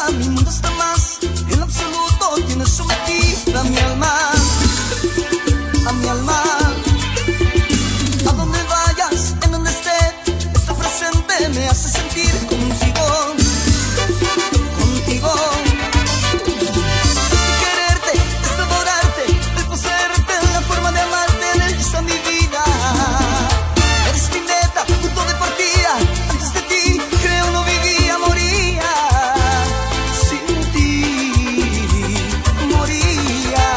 barca, mi mundo está más. En absoluto tienes sometida mi alma, a mi alma. A donde vayas, en donde esté, estar presente me hace sentir contigo, contigo. Quererte es adorarte, es poseerte, la forma de amarte en esta mi vida. Eres mi meta, punto de partida. Antes de ti creo no vivía, moría. Sin ti moría.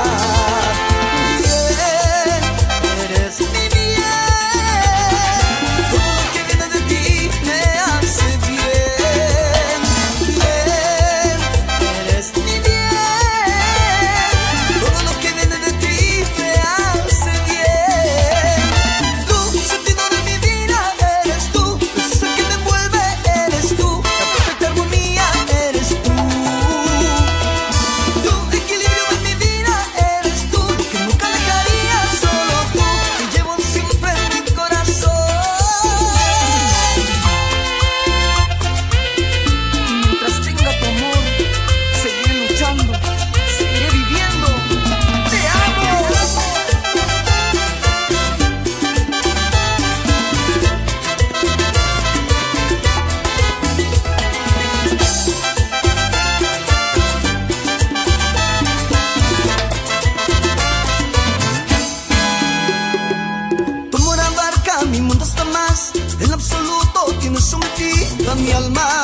Bien, eres mi bien. Todo lo que viene de ti me hace bien. Bien, eres mi bien. Todo lo que viene de ti me hace bien. Tú, sentido de mi vida, eres tú. La fuerza que me envuelve, eres tú. La perfecta armonía, eres tú. Tú, equilibrio de mi vida, eres tú. Que nunca dejaría, solo tú. Te llevo siempre en mi corazón. Mientras tenga tu amor, seguiré luchando, seguiré viviendo. ¡Te amo! Tomo una barca, mi mundo está más. En absoluto tienes sometida mi alma,